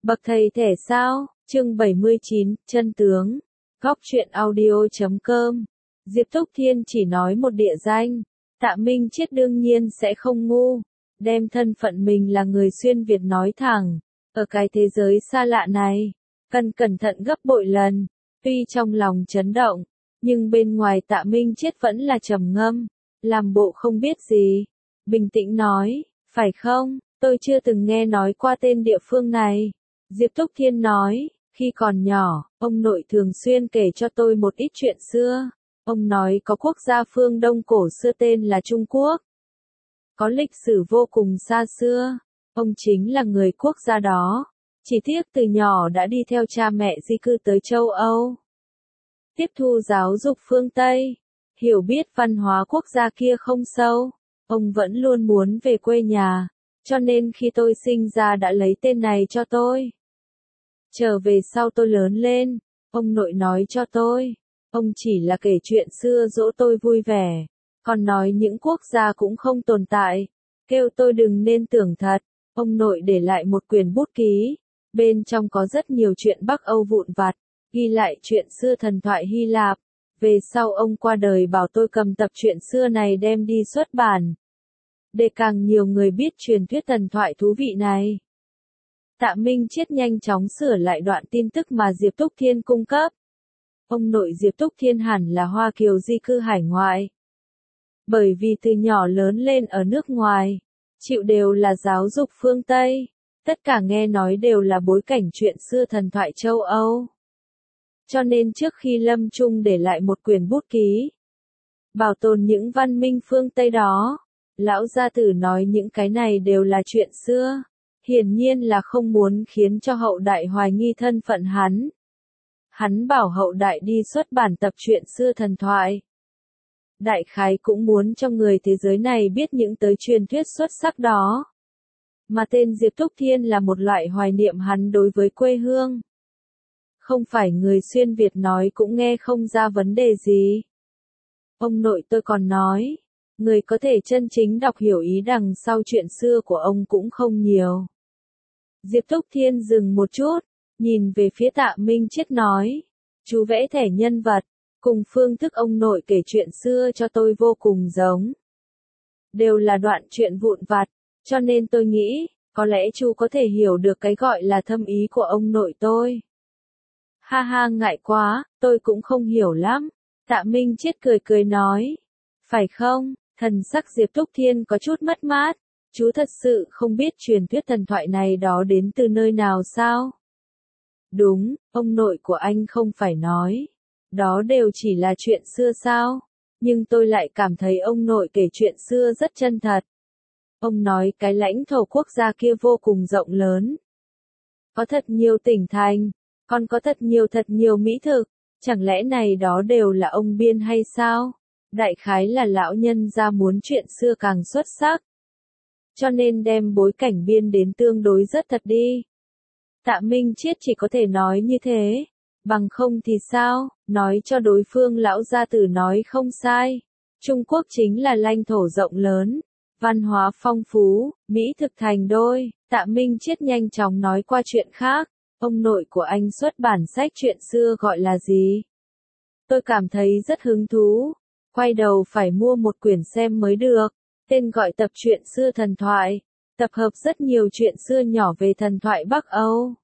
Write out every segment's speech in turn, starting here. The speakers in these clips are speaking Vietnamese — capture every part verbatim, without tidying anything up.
Bậc thầy thể sao? Chương bảy mươi chín, chân tướng. Góc truyện audio chấm com. Diệp Túc Thiên chỉ nói một địa danh. Tạ Minh Chiết đương nhiên sẽ không ngu. Đem thân phận mình là người xuyên Việt nói thẳng. Ở cái thế giới xa lạ này, cần cẩn thận gấp bội lần. Tuy trong lòng chấn động, nhưng bên ngoài Tạ Minh Chiết vẫn là trầm ngâm. Làm bộ không biết gì. Bình tĩnh nói, phải không? Tôi chưa từng nghe nói qua tên địa phương này. Diệp Túc Thiên nói, khi còn nhỏ, ông nội thường xuyên kể cho tôi một ít chuyện xưa. Ông nói có quốc gia phương Đông cổ xưa tên là Trung Quốc. Có lịch sử vô cùng xa xưa. Ông chính là người quốc gia đó. Chỉ tiếc từ nhỏ đã đi theo cha mẹ di cư tới châu Âu. Tiếp thu giáo dục phương Tây. Hiểu biết văn hóa quốc gia kia không sâu. Ông vẫn luôn muốn về quê nhà. Cho nên khi tôi sinh ra đã lấy tên này cho tôi. Trở về sau tôi lớn lên, ông nội nói cho tôi, ông chỉ là kể chuyện xưa dỗ tôi vui vẻ, còn nói những quốc gia cũng không tồn tại, kêu tôi đừng nên tưởng thật. Ông nội để lại một quyển bút ký, bên trong có rất nhiều chuyện Bắc Âu vụn vặt, ghi lại chuyện xưa thần thoại Hy Lạp. Về sau ông qua đời bảo tôi cầm tập truyện xưa này đem đi xuất bản. Để càng nhiều người biết truyền thuyết thần thoại thú vị này. Tạ Minh Chiết nhanh chóng sửa lại đoạn tin tức mà Diệp Túc Thiên cung cấp. Ông nội Diệp Túc Thiên hẳn là Hoa Kiều di cư hải ngoại. Bởi vì từ nhỏ lớn lên ở nước ngoài, chịu đều là giáo dục phương Tây, tất cả nghe nói đều là bối cảnh chuyện xưa thần thoại châu Âu. Cho nên trước khi lâm chung để lại một quyển bút ký, bảo tồn những văn minh phương Tây đó, lão gia tử nói những cái này đều là chuyện xưa. Hiển nhiên là không muốn khiến cho hậu đại hoài nghi thân phận hắn. Hắn bảo hậu đại đi xuất bản tập truyện xưa thần thoại. Đại khái cũng muốn cho người thế giới này biết những tới truyền thuyết xuất sắc đó. Mà tên Diệp Túc Thiên là một loại hoài niệm hắn đối với quê hương. Không phải người xuyên Việt nói cũng nghe không ra vấn đề gì. Ông nội tôi còn nói, người có thể chân chính đọc hiểu ý đằng sau chuyện xưa của ông cũng không nhiều. Diệp Túc Thiên dừng một chút, nhìn về phía Tạ Minh Chiết nói, chú vẽ thẻ nhân vật, cùng phương thức ông nội kể chuyện xưa cho tôi vô cùng giống. Đều là đoạn chuyện vụn vặt, cho nên tôi nghĩ, có lẽ chú có thể hiểu được cái gọi là thâm ý của ông nội tôi. Ha ha ngại quá, tôi cũng không hiểu lắm. Tạ Minh Chiết cười cười nói, phải không? Thần sắc Diệp Túc Thiên có chút mất mát. Chú thật sự không biết truyền thuyết thần thoại này đó đến từ nơi nào sao? Đúng, ông nội của anh không phải nói. Đó đều chỉ là chuyện xưa sao? Nhưng tôi lại cảm thấy ông nội kể chuyện xưa rất chân thật. Ông nói cái lãnh thổ quốc gia kia vô cùng rộng lớn. Có thật nhiều tỉnh thành, còn có thật nhiều thật nhiều mỹ thực. Chẳng lẽ này đó đều là ông biên hay sao? Đại khái là lão nhân ra muốn chuyện xưa càng xuất sắc. Cho nên đem bối cảnh biên đến tương đối rất thật đi. Tạ Minh Chiết chỉ có thể nói như thế. Bằng không thì sao, nói cho đối phương lão gia tử nói không sai. Trung Quốc chính là lãnh thổ rộng lớn, văn hóa phong phú, mỹ thực thành đôi. Tạ Minh Chiết nhanh chóng nói qua chuyện khác. Ông nội của anh xuất bản sách chuyện xưa gọi là gì? Tôi cảm thấy rất hứng thú. Quay đầu phải mua một quyển xem mới được. Tên gọi tập truyện xưa thần thoại, tập hợp rất nhiều chuyện xưa nhỏ về thần thoại Bắc Âu.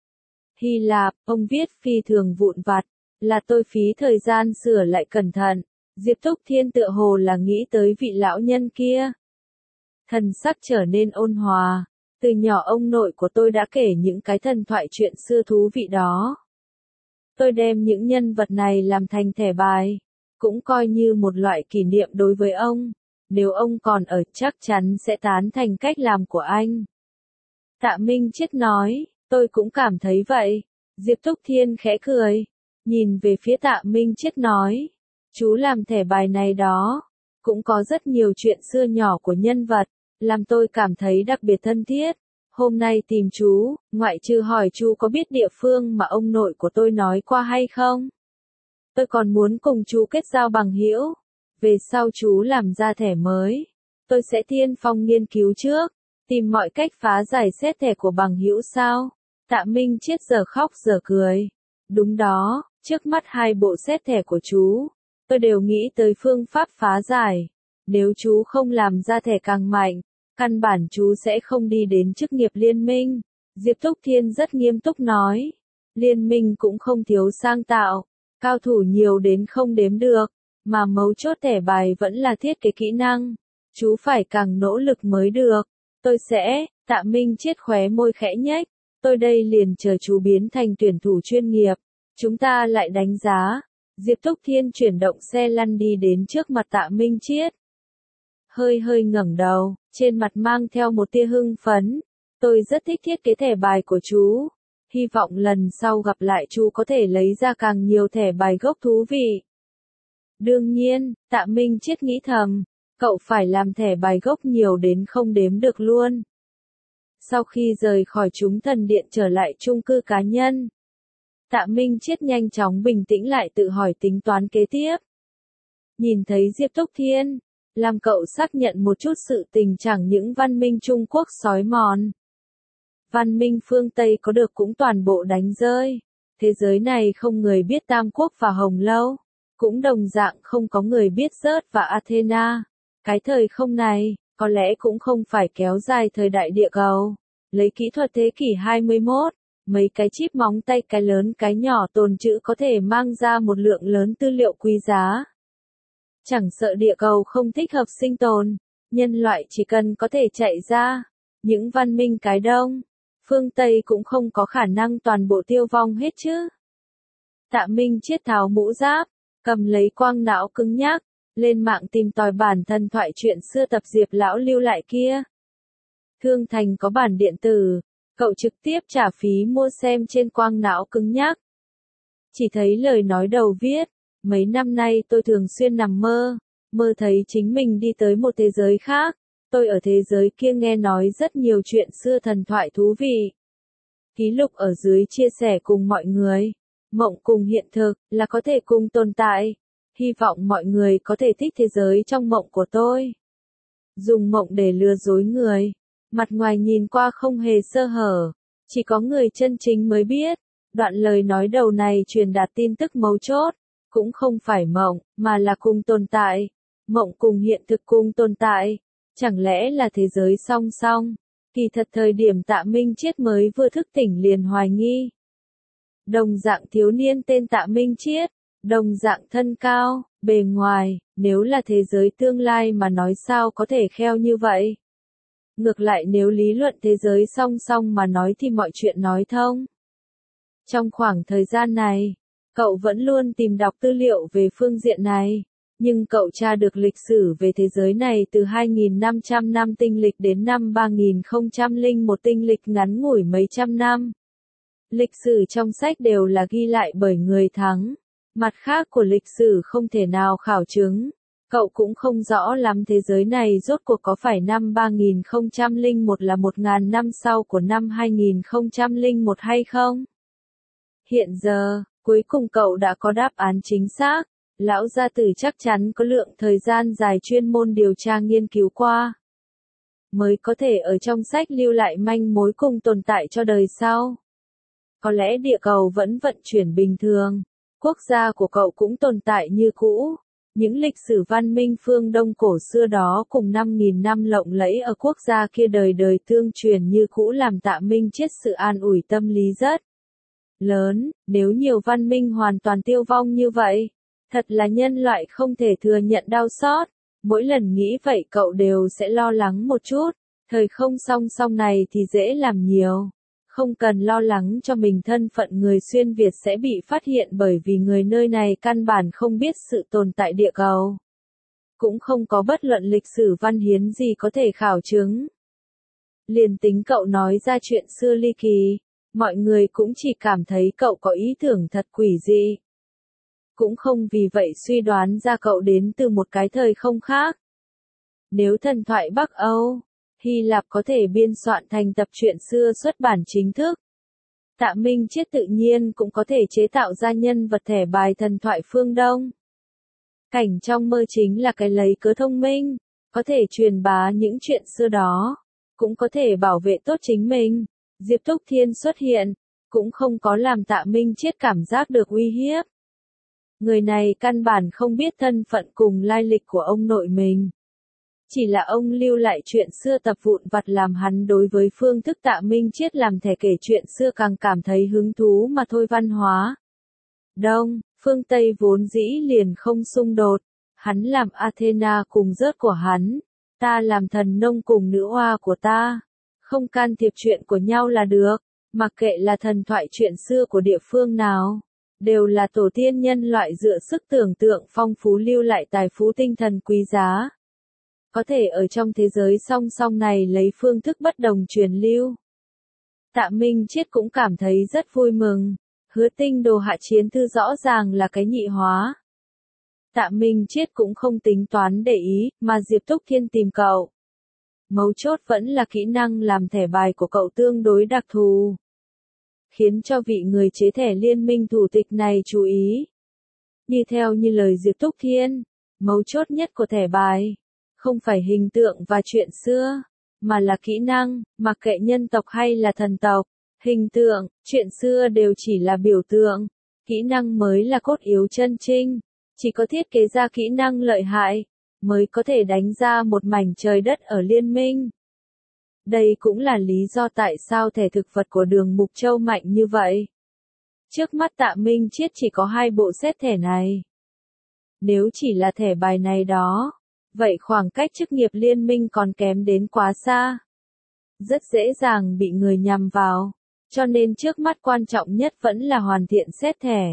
Hy Lạp, ông viết phi thường vụn vặt, là tôi phí thời gian sửa lại cẩn thận. Diệp Túc Thiên tựa hồ là nghĩ tới vị lão nhân kia. Thần sắc trở nên ôn hòa, từ nhỏ ông nội của tôi đã kể những cái thần thoại chuyện xưa thú vị đó. Tôi đem những nhân vật này làm thành thẻ bài, cũng coi như một loại kỷ niệm đối với ông. Nếu ông còn ở chắc chắn sẽ tán thành cách làm của anh. Tạ Minh Chiết nói, tôi cũng cảm thấy vậy. Diệp Túc Thiên khẽ cười, nhìn về phía Tạ Minh Chiết nói, chú làm thẻ bài này đó, cũng có rất nhiều chuyện xưa nhỏ của nhân vật, làm tôi cảm thấy đặc biệt thân thiết. Hôm nay tìm chú, ngoại trừ hỏi chú có biết địa phương mà ông nội của tôi nói qua hay không? Tôi còn muốn cùng chú kết giao bằng hữu. Về sau chú làm ra thẻ mới, tôi sẽ tiên phong nghiên cứu trước, tìm mọi cách phá giải xét thẻ của bằng hữu sao. Tạ Minh Chiết giờ khóc giờ cười. Đúng đó, trước mắt hai bộ xét thẻ của chú, tôi đều nghĩ tới phương pháp phá giải. Nếu chú không làm ra thẻ càng mạnh, căn bản chú sẽ không đi đến chức nghiệp liên minh. Diệp Túc Thiên rất nghiêm túc nói. Liên minh cũng không thiếu sang tạo, cao thủ nhiều đến không đếm được, mà mấu chốt thẻ bài vẫn là thiết kế kỹ năng. Chú phải càng nỗ lực mới được. Tôi sẽ, Tạ Minh Chiết khóe môi khẽ nhếch. Tôi đây liền chờ chú biến thành tuyển thủ chuyên nghiệp. Chúng ta lại đánh giá. Diệp Túc Thiên chuyển động xe lăn đi đến trước mặt Tạ Minh Chiết. Hơi hơi ngẩng đầu, trên mặt mang theo một tia hưng phấn. Tôi rất thích thiết kế thẻ bài của chú. Hy vọng lần sau gặp lại chú có thể lấy ra càng nhiều thẻ bài gốc thú vị. Đương nhiên, Tạ Minh Chiết nghĩ thầm, cậu phải làm thẻ bài gốc nhiều đến không đếm được luôn. Sau khi rời khỏi chúng thần điện trở lại chung cư cá nhân, Tạ Minh Chiết nhanh chóng bình tĩnh lại tự hỏi tính toán kế tiếp. Nhìn thấy Diệp Túc Thiên, làm cậu xác nhận một chút sự tình chẳng những văn minh Trung Quốc sói mòn. Văn minh phương Tây có được cũng toàn bộ đánh rơi. Thế giới này không người biết Tam Quốc và Hồng Lâu. Cũng đồng dạng không có người biết Zeus và Athena. Cái thời không này, có lẽ cũng không phải kéo dài thời đại địa cầu. Lấy kỹ thuật thế kỷ hai mươi mốt, mấy cái chip móng tay cái lớn cái nhỏ tồn trữ có thể mang ra một lượng lớn tư liệu quý giá. Chẳng sợ địa cầu không thích hợp sinh tồn, nhân loại chỉ cần có thể chạy ra. Những văn minh cái đông, phương Tây cũng không có khả năng toàn bộ tiêu vong hết chứ. Tạ Minh Chiết tháo mũ giáp, cầm lấy quang não cứng nhắc, lên mạng tìm tòi bản thần thoại chuyện xưa tập Diệp lão lưu lại kia. Thương Thành có bản điện tử, cậu trực tiếp trả phí mua xem trên quang não cứng nhắc. Chỉ thấy lời nói đầu viết, mấy năm nay tôi thường xuyên nằm mơ, mơ thấy chính mình đi tới một thế giới khác. Tôi ở thế giới kia nghe nói rất nhiều chuyện xưa thần thoại thú vị. Ký lục ở dưới chia sẻ cùng mọi người. Mộng cùng hiện thực là có thể cùng tồn tại. Hy vọng mọi người có thể thích thế giới trong mộng của tôi. Dùng mộng để lừa dối người. Mặt ngoài nhìn qua không hề sơ hở. Chỉ có người chân chính mới biết. Đoạn lời nói đầu này truyền đạt tin tức mấu chốt. Cũng không phải mộng, mà là cùng tồn tại. Mộng cùng hiện thực cùng tồn tại. Chẳng lẽ là thế giới song song? Kỳ thật thời điểm Tạ Minh Chiết mới vừa thức tỉnh liền hoài nghi. Đồng dạng thiếu niên tên Tạ Minh Chiết, đồng dạng thân cao, bề ngoài, nếu là thế giới tương lai mà nói sao có thể kheo như vậy? Ngược lại nếu lý luận thế giới song song mà nói thì mọi chuyện nói thông. Trong khoảng thời gian này, cậu vẫn luôn tìm đọc tư liệu về phương diện này. Nhưng cậu tra được lịch sử về thế giới này từ hai nghìn năm trăm năm tinh lịch đến năm ba nghìn không trăm lẻ một tinh lịch ngắn ngủi mấy trăm năm. Lịch sử trong sách đều là ghi lại bởi người thắng. Mặt khác của lịch sử không thể nào khảo chứng. Cậu cũng không rõ lắm thế giới này rốt cuộc có phải năm ba nghìn không trăm lẻ một là một nghìn năm sau của năm hai nghìn không trăm lẻ một hay không? Hiện giờ, cuối cùng cậu đã có đáp án chính xác. Lão gia tử chắc chắn có lượng thời gian dài chuyên môn điều tra nghiên cứu qua. Mới có thể ở trong sách lưu lại manh mối cùng tồn tại cho đời sau. Có lẽ địa cầu vẫn vận chuyển bình thường. Quốc gia của cậu cũng tồn tại như cũ. Những lịch sử văn minh phương Đông cổ xưa đó cùng năm nghìn năm lộng lẫy ở quốc gia kia đời đời tương truyền như cũ làm Tạ Minh Chiết sự an ủi tâm lý rất lớn. Nếu nhiều văn minh hoàn toàn tiêu vong như vậy. Thật là nhân loại không thể thừa nhận đau xót. Mỗi lần nghĩ vậy cậu đều sẽ lo lắng một chút. Thời không song song này thì dễ làm nhiều. Không cần lo lắng cho mình thân phận người xuyên Việt sẽ bị phát hiện bởi vì người nơi này căn bản không biết sự tồn tại địa cầu. Cũng không có bất luận lịch sử văn hiến gì có thể khảo chứng. Liền tính cậu nói ra chuyện xưa ly kỳ. Mọi người cũng chỉ cảm thấy cậu có ý tưởng thật quỷ dị. Cũng không vì vậy suy đoán ra cậu đến từ một cái thời không khác. Nếu thần thoại Bắc Âu, Hy Lạp có thể biên soạn thành tập truyện xưa xuất bản chính thức. Tạ Minh Chiết tự nhiên cũng có thể chế tạo ra nhân vật thẻ bài thần thoại phương Đông. Cảnh trong mơ chính là cái lấy cớ thông minh, có thể truyền bá những chuyện xưa đó, cũng có thể bảo vệ tốt chính mình. Diệp Túc Thiên xuất hiện, cũng không có làm Tạ Minh Chiết cảm giác được uy hiếp. Người này căn bản không biết thân phận cùng lai lịch của ông nội mình. Chỉ là ông lưu lại chuyện xưa tập vụn vặt làm hắn đối với phương thức Tạ Minh Chiết làm thẻ kể chuyện xưa càng cảm thấy hứng thú mà thôi. Văn hóa Đông, phương Tây vốn dĩ liền không xung đột. Hắn làm Athena cùng rớt của hắn, ta làm thần nông cùng nữ hoa của ta. Không can thiệp chuyện của nhau là được, mặc kệ là thần thoại chuyện xưa của địa phương nào. Đều là tổ tiên nhân loại dựa sức tưởng tượng phong phú lưu lại tài phú tinh thần quý giá. Có thể ở trong thế giới song song này lấy phương thức bất đồng truyền lưu. Tạ Minh Chiết cũng cảm thấy rất vui mừng. Hứa Tinh Đồ hạ chiến thư rõ ràng là cái nhị hóa. Tạ Minh Chiết cũng không tính toán để ý, mà Diệp Túc Thiên tìm cậu. Mấu chốt vẫn là kỹ năng làm thẻ bài của cậu tương đối đặc thù. Khiến cho vị người chế thẻ liên minh thủ tịch này chú ý. Như theo như lời Diệp Túc Thiên, mấu chốt nhất của thẻ bài, không phải hình tượng và chuyện xưa, mà là kỹ năng, mặc kệ nhân tộc hay là thần tộc. Hình tượng, chuyện xưa đều chỉ là biểu tượng, kỹ năng mới là cốt yếu chân trinh. Chỉ có thiết kế ra kỹ năng lợi hại, mới có thể đánh ra một mảnh trời đất ở liên minh. Đây cũng là lý do tại sao thẻ thực vật của Đường Mục Châu mạnh như vậy. Trước mắt Tạ Minh Chiết chỉ có hai bộ set thẻ này. Nếu chỉ là thẻ bài này đó, vậy khoảng cách chức nghiệp liên minh còn kém đến quá xa. Rất dễ dàng bị người nhằm vào, cho nên trước mắt quan trọng nhất vẫn là hoàn thiện set thẻ.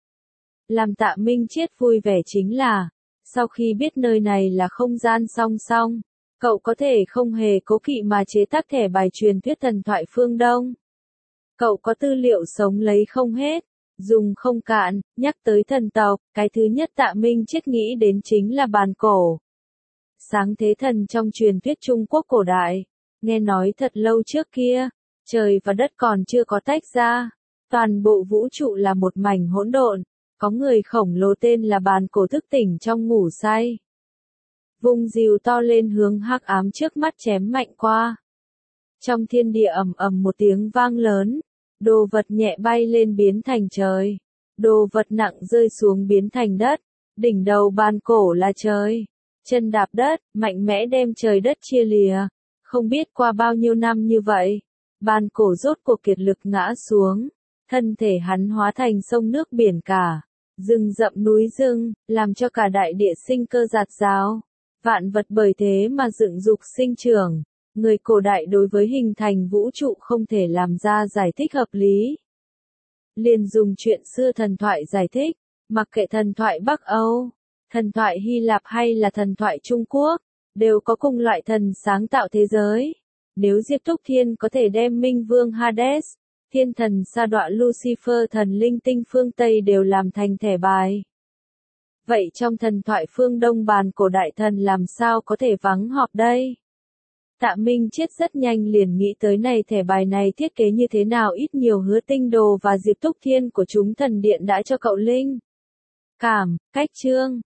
Làm Tạ Minh Chiết vui vẻ chính là, sau khi biết nơi này là không gian song song, cậu có thể không hề cố kỵ mà chế tác thẻ bài truyền thuyết thần thoại phương Đông. Cậu có tư liệu sống lấy không hết, dùng không cạn. Nhắc tới thần tộc, cái thứ nhất Tạ Minh Chiết nghĩ đến chính là bàn cổ. Sáng thế thần trong truyền thuyết Trung Quốc cổ đại, nghe nói thật lâu trước kia, trời và đất còn chưa có tách ra, toàn bộ vũ trụ là một mảnh hỗn độn, có người khổng lồ tên là bàn cổ thức tỉnh trong ngủ say. Vung rìu to lên hướng hắc ám trước mắt chém mạnh qua. Trong thiên địa ầm ầm một tiếng vang lớn, đồ vật nhẹ bay lên biến thành trời, đồ vật nặng rơi xuống biến thành đất, đỉnh đầu bàn cổ là trời, chân đạp đất, mạnh mẽ đem trời đất chia lìa. Không biết qua bao nhiêu năm như vậy, bàn cổ rốt cuộc kiệt lực ngã xuống, thân thể hắn hóa thành sông nước biển cả, rừng rậm núi rừng, làm cho cả đại địa sinh cơ rạt rào. Vạn vật bởi thế mà dựng dục sinh trưởng, người cổ đại đối với hình thành vũ trụ không thể làm ra giải thích hợp lý. Liền dùng chuyện xưa thần thoại giải thích, mặc kệ thần thoại Bắc Âu, thần thoại Hy Lạp hay là thần thoại Trung Quốc, đều có cùng loại thần sáng tạo thế giới. Nếu Diệp Túc Thiên có thể đem Minh Vương Hades, thiên thần sa đọa Lucifer thần linh tinh phương Tây đều làm thành thẻ bài. Vậy trong thần thoại phương Đông bàn cổ đại thần làm sao có thể vắng họp đây? Tạ Minh Chiết rất nhanh liền nghĩ tới này thẻ bài này thiết kế như thế nào. Ít nhiều Hứa Tinh Đồ và Diệp Túc Thiên của chúng thần điện đã cho cậu linh cảm, cách chương.